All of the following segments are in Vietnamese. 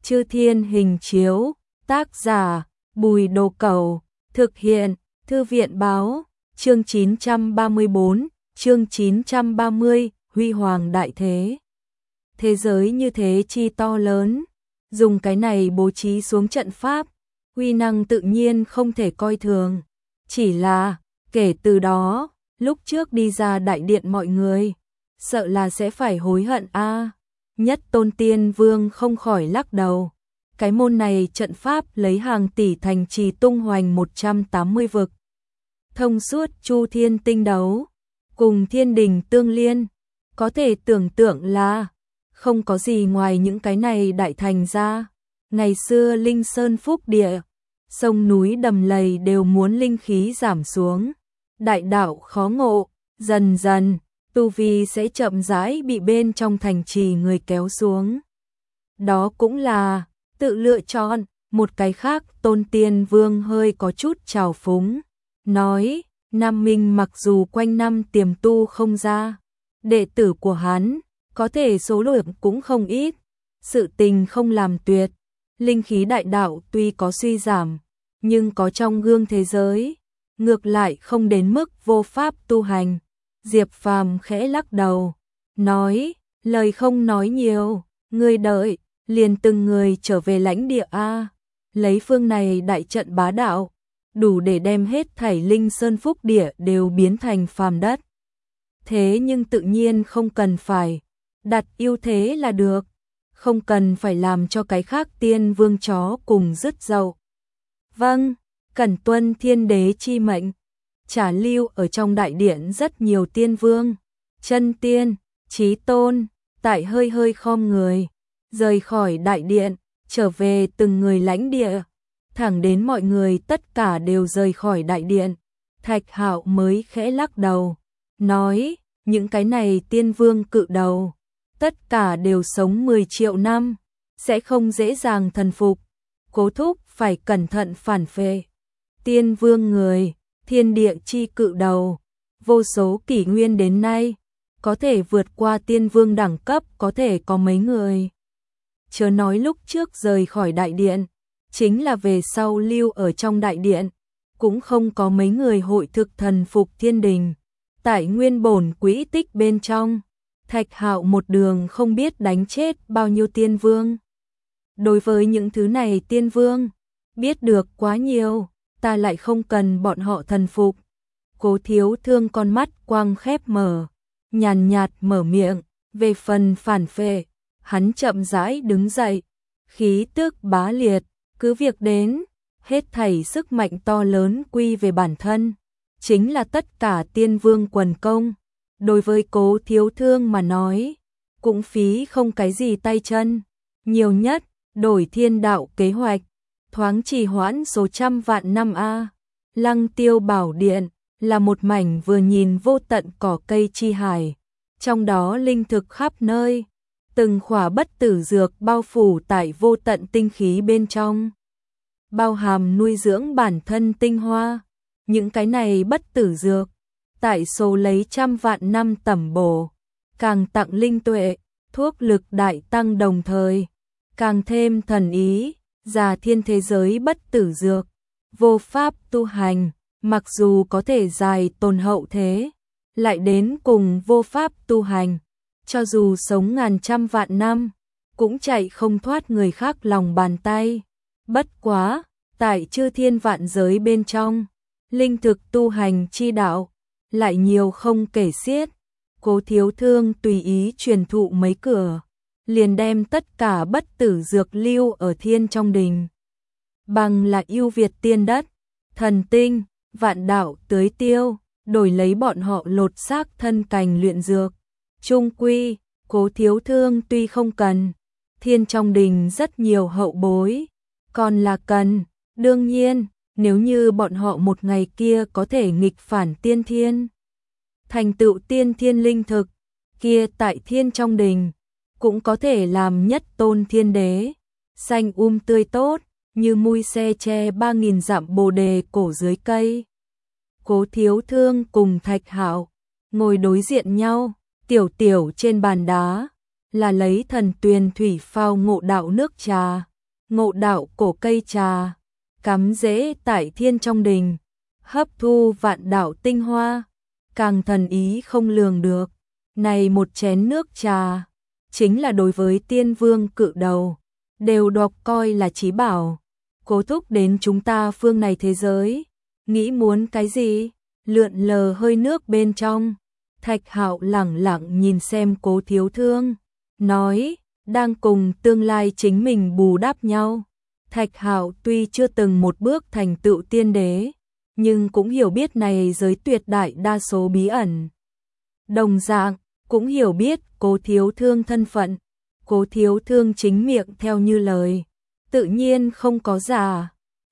Chư Thiên Hình Chiếu, tác giả Bùi Đồ Cẩu, thực hiện Thư viện báo, chương 934, chương 930, huy hoàng đại thế. Thế giới như thế chi to lớn, dùng cái này bố trí xuống trận pháp, uy năng tự nhiên không thể coi thường. Chỉ là, kể từ đó, lúc trước đi ra đại điện mọi người, sợ là sẽ phải hối hận a. Nhất Tôn Tiên Vương không khỏi lắc đầu. Cái môn này trận pháp lấy hàng tỷ thành trì tung hoành 180 vực. Thông suốt chu thiên tinh đấu, cùng thiên đình tương liên, có thể tưởng tượng là không có gì ngoài những cái này đại thành ra. Ngày xưa Linh Sơn Phúc Địa, sông núi đầm lầy đều muốn linh khí giảm xuống. Đại đạo khó ngộ, dần dần, tu vi sẽ chậm rãi bị bên trong thành trì người kéo xuống. Đó cũng là tự lựa chọn. Một cái khác Tôn Tiên Vương hơi có chút trào phúng, nói, Nam Minh mặc dù quanh năm tiềm tu không ra, đệ tử của hắn, có thể số lượng cũng không ít, sự tình không làm tuyệt, linh khí đại đạo tuy có suy giảm, nhưng có trong gương thế giới, ngược lại không đến mức vô pháp tu hành. Diệp Phàm khẽ lắc đầu, nói, lời không nói nhiều, ngươi đợi, liền từng người trở về lãnh địa a. Lấy phương này đại trận bá đạo, đủ để đem hết thảy Linh Sơn Phúc Địa đều biến thành phàm đất. Thế nhưng tự nhiên không cần phải đặt ưu thế là được, không cần phải làm cho cái khác Tiên Vương chó cùng rứt dậu. Vâng, cẩn tuân Thiên Đế chi mệnh. Trả lưu ở trong đại điện rất nhiều tiên vương, chân tiên, chí tôn, tại hơi hơi khom người, rời khỏi đại điện, trở về từng người lãnh địa, thẳng đến mọi người tất cả đều rời khỏi đại điện. Thạch Hạo mới khẽ lắc đầu, nói, những cái này tiên vương cự đầu, tất cả đều sống 10 triệu năm, sẽ không dễ dàng thần phục, cố thúc phải cẩn thận phản phệ. Tiên vương người, thiên địa chi cự đầu, vô số kỷ nguyên đến nay, có thể vượt qua tiên vương đẳng cấp có thể có mấy người. Chớ nói lúc trước rời khỏi đại điện, chính là về sau lưu ở trong đại điện, cũng không có mấy người hội thực thần phục thiên đình. Tại nguyên bổn quỹ tích bên trong, Thạch Hạo một đường không biết đánh chết bao nhiêu tiên vương. Đối với những thứ này tiên vương, biết được quá nhiều, ta lại không cần bọn họ thần phục. Cố Thiếu Thương con mắt quang khép mở, nhàn nhạt mở miệng, về phần phản phệ, hắn chậm rãi đứng dậy, khí tức bá liệt, cứ việc đến, hết thảy sức mạnh to lớn quy về bản thân, chính là tất cả tiên vương quần công. Đối với Cố Thiếu Thương mà nói, cũng phí không cái gì tay chân, nhiều nhất, đổi thiên đạo kế hoạch, thoáng trì hoãn số trăm vạn năm a. Lăng Tiêu Bảo Điện là một mảnh vừa nhìn vô tận cỏ cây chi hải, trong đó linh thực khắp nơi, từng khỏa bất tử dược bao phủ tại vô tận tinh khí bên trong, bao hàm nuôi dưỡng bản thân tinh hoa. Những cái này bất tử dược, tại số lấy trăm vạn năm tẩm bổ, càng tặng linh tuệ, thuốc lực đại tăng đồng thời, càng thêm thần ý. Già thiên thế giới bất tử dược, vô pháp tu hành, mặc dù có thể dài tồn hậu thế, lại đến cùng vô pháp tu hành, cho dù sống ngàn trăm vạn năm, cũng chạy không thoát người khác lòng bàn tay. Bất quá, tại chư thiên vạn giới bên trong, linh thực tu hành chi đạo, lại nhiều không kể xiết. Cố Thiếu Thương tùy ý truyền thụ mấy cửa, liền đem tất cả bất tử dược lưu ở thiên trong đình. Bằng là ưu việt tiên đất, thần tinh, vạn đạo tưới tiêu, đổi lấy bọn họ lột xác thân cành luyện dược. Trung quy, Cố Thiếu Thương tuy không cần, thiên trong đình rất nhiều hậu bối, còn là cần. Đương nhiên, nếu như bọn họ một ngày kia có thể nghịch phản tiên thiên, thành tựu tiên thiên linh thực, kia tại thiên trong đình, cũng có thể làm nhất tôn thiên đế, xanh tươi tốt, như mui xe che 3000 dặm bồ đề cổ dưới cây. Cố Thiếu Thương cùng Thạch Hạo ngồi đối diện nhau, tiểu trên bàn đá, là lấy thần tuyền thủy phao ngộ đạo nước trà, ngộ đạo cổ cây trà, cắm rễ tại thiên trong đình, hấp thu vạn đạo tinh hoa, càng thần ý không lường được. Này một chén nước trà, chính là đối với tiên vương cự đầu, đều đọc coi là chí bảo. Cố Thúc đến chúng ta phương này thế giới, nghĩ muốn cái gì? Lượn lờ hơi nước bên trong. Thạch Hạo lẳng lặng nhìn xem Cố Thiếu Thương, nói, đang cùng tương lai chính mình bù đắp nhau. Thạch Hạo tuy chưa từng một bước thành tựu tiên đế, nhưng cũng hiểu biết này giới tuyệt đại đa số bí ẩn. Đồng dạng, cũng hiểu biết Cố Thiếu Thương thân phận. Cố Thiếu Thương chính miệng theo như lời, tự nhiên không có giả,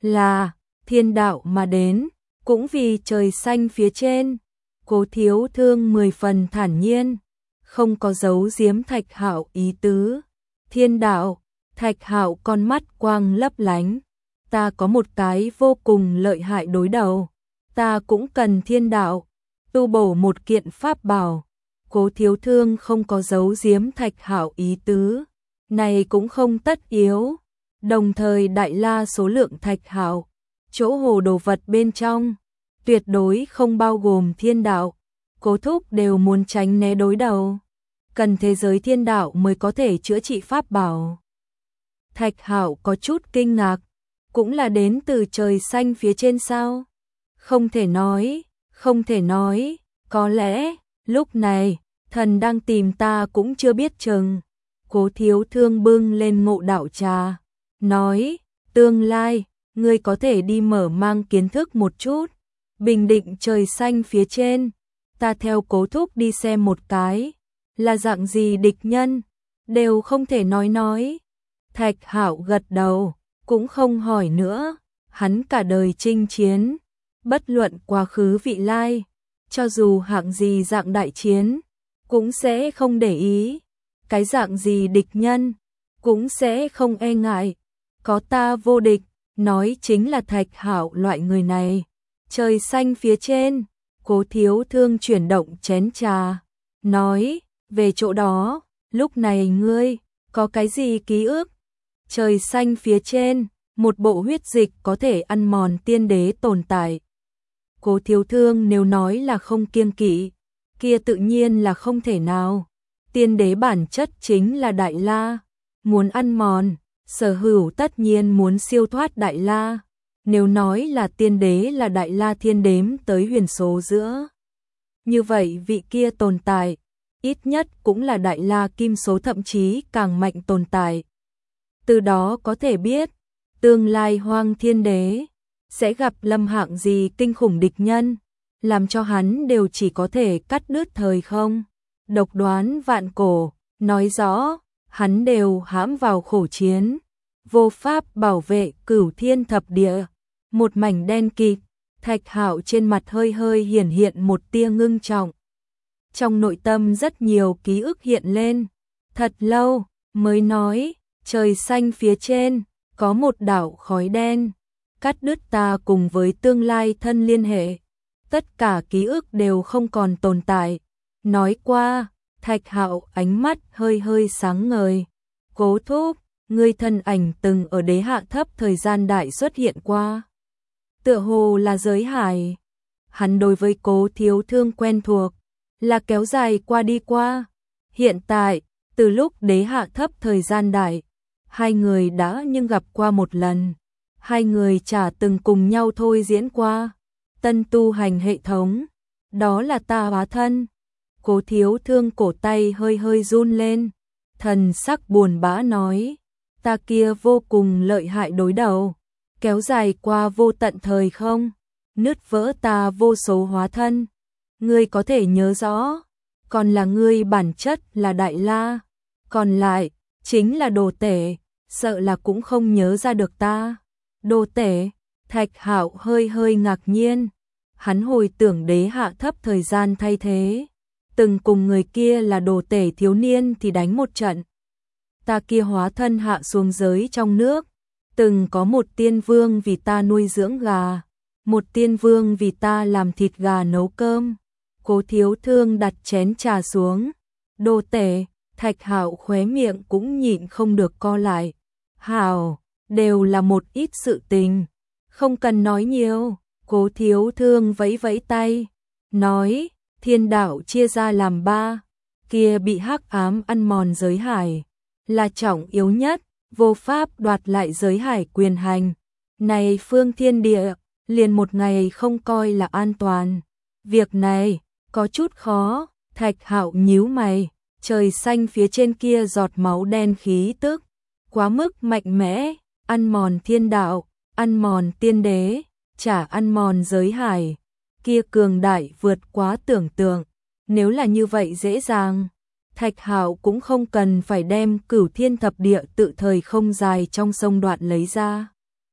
là thiên đạo mà đến, cũng vì trời xanh phía trên. Cố Thiếu Thương 10 phần thản nhiên, không có giấu giếm Thạch Hạo ý tứ. Thiên đạo, Thạch Hạo con mắt quang lấp lánh, ta có một cái vô cùng lợi hại đối đầu, ta cũng cần thiên đạo, tu bổ một kiện pháp bảo. Cố Thiếu Thương không có giấu giếm Thạch Hạo ý tứ, này cũng không tất yếu. Đồng thời đại la số lượng Thạch Hạo, chỗ hồ đồ vật bên trong, tuyệt đối không bao gồm thiên đạo. Cố Thúc đều muốn tránh né đối đầu, cần thế giới thiên đạo mới có thể chữa trị pháp bảo. Thạch Hạo có chút kinh ngạc, cũng là đến từ trời xanh phía trên sao? Không thể nói, không thể nói, có lẽ, lúc này, thần đang tìm ta cũng chưa biết chừng. Cố Thiếu Thương bưng lên ngộ đạo trà, nói, tương lai, ngươi có thể đi mở mang kiến thức một chút, bình định trời xanh phía trên, ta theo Cố Thúc đi xem một cái, là dạng gì địch nhân, đều không thể nói. Thạch Hạo gật đầu, cũng không hỏi nữa, hắn cả đời chinh chiến, bất luận quá khứ vị lai, cho dù hạng gì dạng đại chiến, cũng sẽ không để ý, cái dạng gì địch nhân, cũng sẽ không e ngại, có ta vô địch, nói chính là Thạch Hạo loại người này. Trời xanh phía trên, Cố Thiếu Thương chuyển động chén trà, nói, về chỗ đó, lúc này ngươi, có cái gì ký ức? Trời xanh phía trên, một bộ huyết dịch có thể ăn mòn tiên đế tồn tại. Cố Thiếu Thương nếu nói là không kiêng kỵ, kia tự nhiên là không thể nào. Tiên đế bản chất chính là Đại La, muốn ăn mòn, sở hữu tất nhiên muốn siêu thoát Đại La. Nếu nói là tiên đế là Đại La thiên đếm tới huyền số giữa, như vậy vị kia tồn tại, ít nhất cũng là Đại La kim số, thậm chí càng mạnh tồn tại. Từ đó có thể biết, tương lai Hoang Thiên Đế sẽ gặp lâm hạng gì kinh khủng địch nhân, làm cho hắn đều chỉ có thể cắt đứt thời không, độc đoán vạn cổ, nói rõ, hắn đều hãm vào khổ chiến, vô pháp bảo vệ cửu thiên thập địa. Một mảnh đen kịt, Thạch Hạo trên mặt hơi hơi hiển hiện một tia ngưng trọng. Trong nội tâm rất nhiều ký ức hiện lên, thật lâu mới nói, trời xanh phía trên, có một đảo khói đen, cắt đứt ta cùng với tương lai thân liên hệ. Tất cả ký ức đều không còn tồn tại. Nói qua, Thạch Hạo ánh mắt hơi hơi sáng ngời. Cố Thúc, ngươi thân ảnh từng ở đế hạ thấp thời gian đại xuất hiện qua. Tựa hồ là giới hải. Hắn đối với Cố Thiếu Thương quen thuộc, là kéo dài qua đi qua. Hiện tại, từ lúc đế hạ thấp thời gian đại, hai người đã nhưng gặp qua một lần. Hai người chả từng cùng nhau thôi diễn qua. Tân tu hành hệ thống, đó là ta hóa thân. Cố Thiếu Thương cổ tay hơi hơi run lên, thần sắc buồn bã nói, ta kia vô cùng lợi hại đối đầu, kéo dài qua vô tận thời không, nứt vỡ ta vô số hóa thân. Ngươi có thể nhớ rõ, còn là ngươi bản chất là Đại La, còn lại chính là đồ tể, sợ là cũng không nhớ ra được ta. Đồ tể? Thạch Hạo hơi hơi ngạc nhiên, hắn hồi tưởng đế hạ thấp thời gian thay thế, từng cùng người kia là đồ tể thiếu niên thì đánh một trận. Ta kia hóa thân hạ xuống giới trong nước, từng có một tiên vương vì ta nuôi dưỡng gà, một tiên vương vì ta làm thịt gà nấu cơm. Cố Thiếu Thương đặt chén trà xuống, đồ tể. Thạch Hạo khóe miệng cũng nhịn không được co lại. Hảo, đều là một ít sự tình, không cần nói nhiều. Cố Thiếu Thương vẫy vẫy tay, nói, thiên đạo chia ra làm 3, kia bị hắc ám ăn mòn giới hải, là trọng yếu nhất, vô pháp đoạt lại giới hải quyền hành. Này phương thiên địa, liền một ngày không coi là an toàn. Việc này, có chút khó. Thạch Hạo nhíu mày, trời xanh phía trên kia giọt máu đen khí tức, quá mức mạnh mẽ, ăn mòn thiên đạo, ăn mòn tiên đế, chả ăn mòn giới hải, kia cường đại vượt quá tưởng tượng. Nếu là như vậy dễ dàng, Thạch Hạo cũng không cần phải đem Cửu Thiên Thập Địa tự thời không dài trong sông đoạn lấy ra.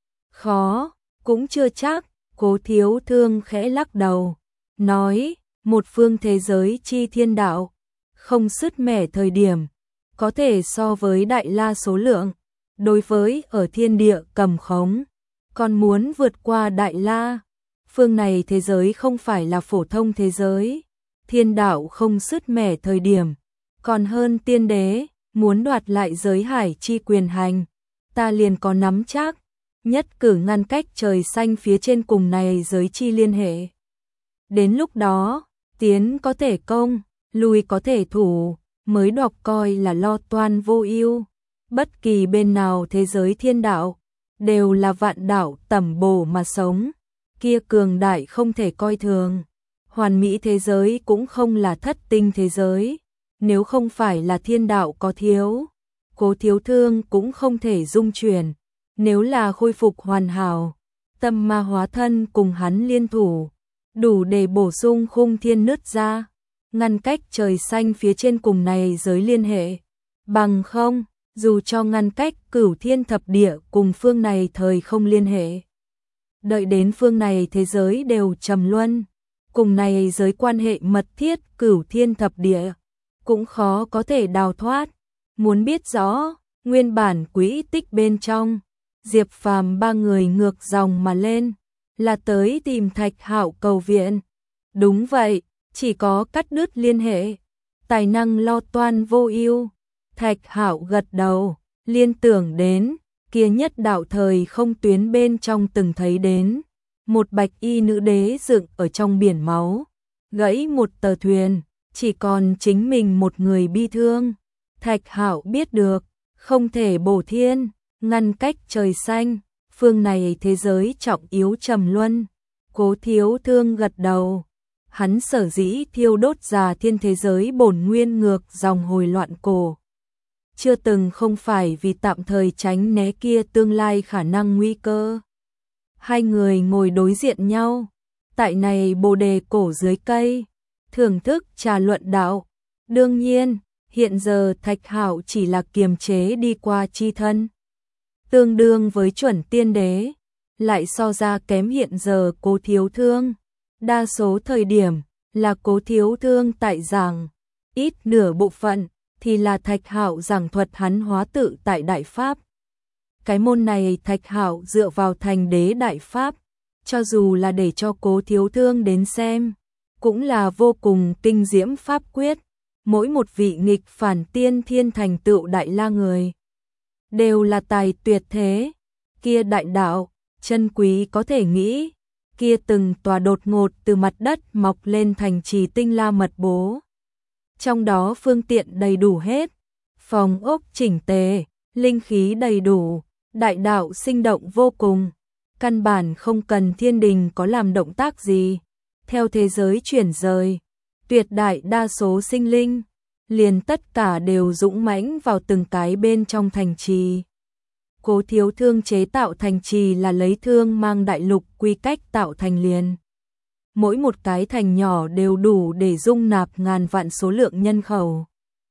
Khó, cũng chưa chắc. Cố Thiếu Thương khẽ lắc đầu, nói, một phương thế giới chi thiên đạo, không sứt mẻ thời điểm, có thể so với đại la số lượng, đối với ở thiên địa cầm khống, còn muốn vượt qua đại la. Phương này thế giới không phải là phổ thông thế giới, thiên đạo không sứt mẻ thời điểm, còn hơn tiên đế, muốn đoạt lại giới hải chi quyền hành, ta liền có nắm chắc, nhất cử ngăn cách trời xanh phía trên cùng này giới chi liên hệ. Đến lúc đó, tiến có thể công, lui có thể thủ, mới đọc coi là lo toan vô ưu. Bất kỳ bên nào thế giới thiên đạo, đều là vạn đạo tẩm bổ mà sống, kia cường đại không thể coi thường. Hoàn mỹ thế giới cũng không là thất tinh thế giới, nếu không phải là thiên đạo có thiếu, Cố Thiếu Thương cũng không thể dung chuyển. Nếu là khôi phục hoàn hảo, tâm ma hóa thân cùng hắn liên thủ, đủ để bổ sung khung thiên nứt ra, ngăn cách trời xanh phía trên cùng này giới liên hệ. Bằng không, dù cho ngăn cách Cửu Thiên Thập Địa cùng phương này thời không liên hệ, đợi đến phương này thế giới đều trầm luân, cùng này giới quan hệ mật thiết Cửu Thiên Thập Địa, cũng khó có thể đào thoát. Muốn biết rõ, nguyên bản quỹ tích bên trong, Diệp Phàm 3 người ngược dòng mà lên, là tới tìm Thạch Hạo cầu viện. Đúng vậy, chỉ có cắt đứt liên hệ, tài năng lo toan vô ưu. Thạch Hạo gật đầu, liên tưởng đến kia nhất đạo thời không tuyến bên trong từng thấy đến, một bạch y nữ đế dựng ở trong biển máu, gãy một tờ thuyền, chỉ còn chính mình một người bi thương. Thạch Hạo biết được, không thể bổ thiên, ngăn cách trời xanh, phương này thế giới trọng yếu trầm luân. Cố Thiếu Thương gật đầu, hắn sở dĩ thiêu đốt già thiên thế giới bổn nguyên ngược dòng hồi loạn cổ, chưa từng không phải vì tạm thời tránh né kia tương lai khả năng nguy cơ. Hai người ngồi đối diện nhau, tại này bồ đề cổ dưới cây, thưởng thức trà luận đạo. Đương nhiên, hiện giờ Thạch Hạo chỉ là kiềm chế đi qua chi thân, tương đương với chuẩn tiên đế, lại so ra kém hiện giờ Cố Thiếu Thương. Đa số thời điểm là Cố Thiếu Thương tại giảng, ít nửa bộ phận thì là Thạch Hạo giảng thuật hắn hóa tự tại đại pháp. Cái môn này Thạch Hạo dựa vào thành đế đại pháp, cho dù là để cho Cố Thiếu Thương đến xem, cũng là vô cùng tinh diễm pháp quyết. Mỗi một vị nghịch phản tiên thiên thành tựu đại la người, đều là tài tuyệt thế, kia đại đạo, chân quý có thể nghĩ, kia từng tòa đột ngột từ mặt đất mọc lên thành trì tinh la mật bố. Trong đó phương tiện đầy đủ hết, phòng ốc chỉnh tề, linh khí đầy đủ, đại đạo sinh động vô cùng, căn bản không cần thiên đình có làm động tác gì. Theo thế giới chuyển rời, tuyệt đại đa số sinh linh, liền tất cả đều dũng mãnh vào từng cái bên trong thành trì. Cố Thiếu Thương chế tạo thành trì là lấy thương mang đại lục quy cách tạo thành liền. Mỗi một cái thành nhỏ đều đủ để dung nạp ngàn vạn số lượng nhân khẩu.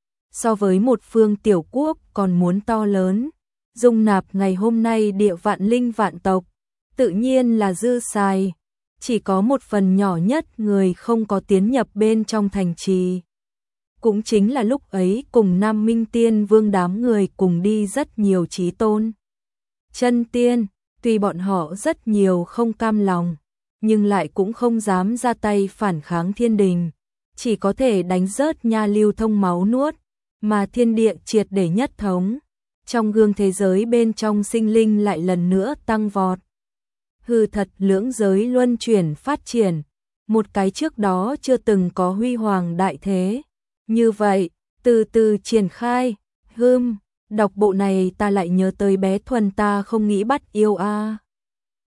So với một phương tiểu quốc còn muốn to lớn, dung nạp ngày hôm nay địa vạn linh vạn tộc, tự nhiên là dư xài. Chỉ có một phần nhỏ nhất người không có tiến nhập bên trong thành trì. Cũng chính là lúc ấy cùng Nam Minh Tiên Vương đám người cùng đi rất nhiều chí tôn. Chân tiên, tuy bọn họ rất nhiều không cam lòng, nhưng lại cũng không dám ra tay phản kháng thiên đình. Chỉ có thể đánh rớt nha lưu thông máu nuốt, mà thiên địa triệt để nhất thống. trong gương thế giới bên trong sinh linh lại lần nữa tăng vọt. Hư thật lưỡng giới luân chuyển phát triển, một cái trước đó chưa từng có huy hoàng đại thế. Như vậy, từ từ triển khai, đọc bộ này ta lại nhớ tới bé Thuần ta không nghĩ bắt yêu a.